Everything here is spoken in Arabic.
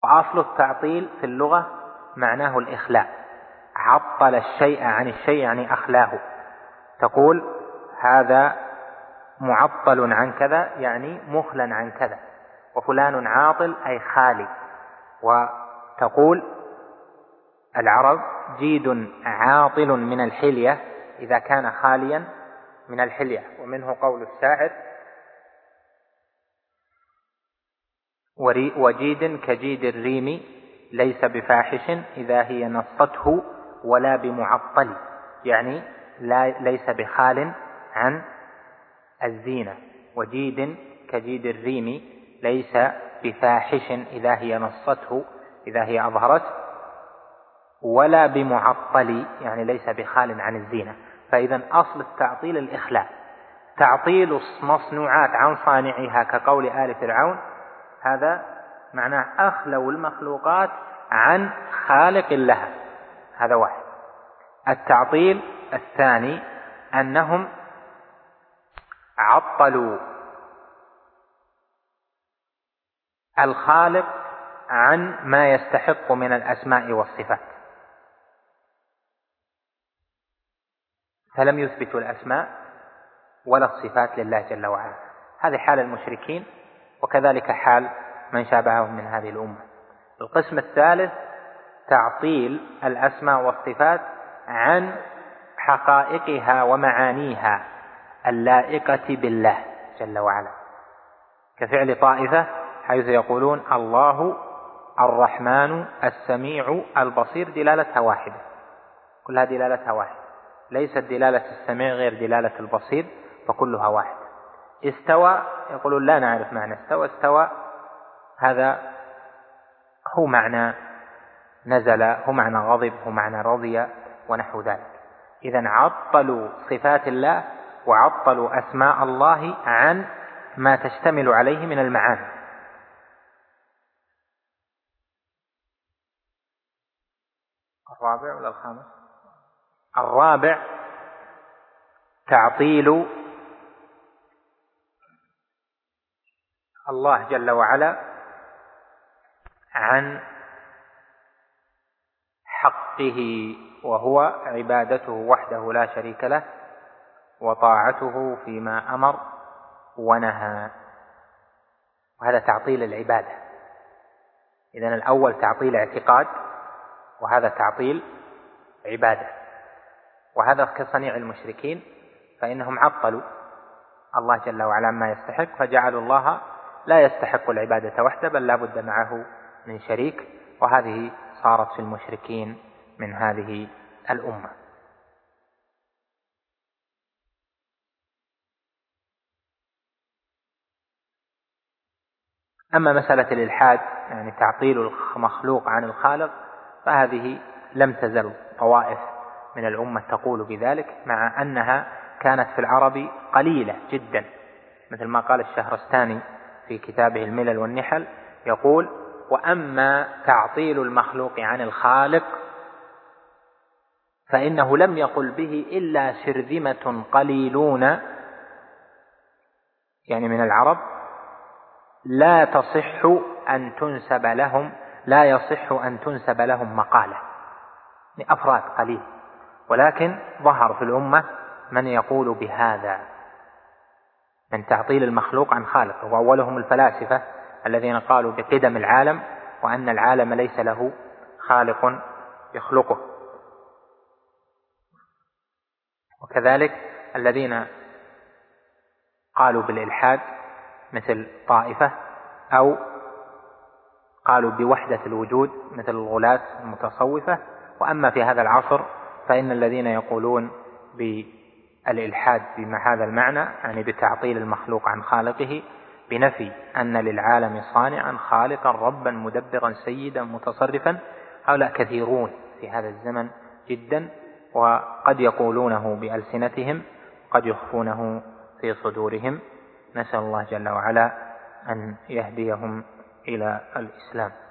وأصل التعطيل في اللغة معناه الإخلاء، عطل الشيء عن الشيء يعني أخلاه. تقول هذا معطل عن كذا يعني مخلا عن كذا، وفلان عاطل أي خالي. وتقول العرب جيد عاطل من الحلية إذا كان خاليا من الحلية. ومنه قول الشاعر وجيد كجيد الريم ليس بفاحش إذا هي نصته ولا بمعطل، يعني ليس بخال عن الزينة. وجيد كجيد الريم ليس بفاحش إذا هي نصته إذا هي أظهرت، ولا بمعطل يعني ليس بخال عن الزينة. فإذا أصل التعطيل الإخلاء، تعطيل المصنوعات عن صانعها كقول آل فرعون، هذا معناه أخلوا المخلوقات عن خالق لها. هذا واحد. التعطيل الثاني أنهم عطلوا الخالق عن ما يستحق من الأسماء والصفات، فلم يثبتوا الأسماء ولا الصفات لله جل وعلا. هذه حال المشركين، وكذلك حال من شابههم من هذه الأمة. القسم الثالث تعطيل الأسماء والصفات عن حقائقها ومعانيها اللائقة بالله جل وعلا، كفعل طائفة حيث يقولون الله الرحمن السميع البصير دلالتها واحدة، كلها دلالتها واحدة، ليست دلالة السميع غير دلالة البصير، فكلها واحد. استوى يقولون لا نعرف معنى استوى هذا هو معنى نزل، هو معنى غضب، هو معنى رضي ونحو ذلك. إذن عطلوا صفات الله وعطلوا أسماء الله عن ما تشتمل عليه من المعاني. الرابع ولا الخامس؟ الرابع تعطيل الله جل وعلا عن حقه، وهو عبادته وحده لا شريك له وطاعته فيما أمر ونهى، وهذا تعطيل العبادة. إذن الأول تعطيل اعتقاد، وهذا تعطيل عبادة. وهذا كصنيع المشركين، فإنهم عطلوا الله جل وعلا ما يستحق، فجعلوا الله لا يستحق العبادة وحده بل لا بد معه من شريك، وهذه صارت في المشركين من هذه الأمة. أما مسألة الإلحاد يعني تعطيل المخلوق عن الخالق، فهذه لم تزل طوائف من الأمة تقول بذلك، مع أنها كانت في العرب قليلة جدا، مثل ما قال الشهرستاني في كتابه الملل والنحل، يقول وأما تعطيل المخلوق عن الخالق فإنه لم يقل به إلا شرذمة قليلون يعني من العرب لا يصح أن تنسب لهم مقالة، يعني أفراد قليل، ولكن ظهر في الأمة من يقول بهذا من تعطيل المخلوق عن خالق، وأولهم الفلاسفة الذين قالوا بقدم العالم وأن العالم ليس له خالق يخلقه، وكذلك الذين قالوا بالإلحاد مثل طائفة، أو قالوا بوحدة الوجود مثل الغلاة المتصوفة. وأما في هذا العصر فإن الذين يقولون بالإلحاد بما هذا المعنى يعني بتعطيل المخلوق عن خالقه، بنفي أن للعالم صانعا خالقا ربا مدبرا سيدا متصرفا، هؤلاء كثيرون في هذا الزمن جدا، وقد يقولونه بألسنتهم قد يخفونه في صدورهم. نسأل الله جل وعلا أن يهديهم إلى الإسلام.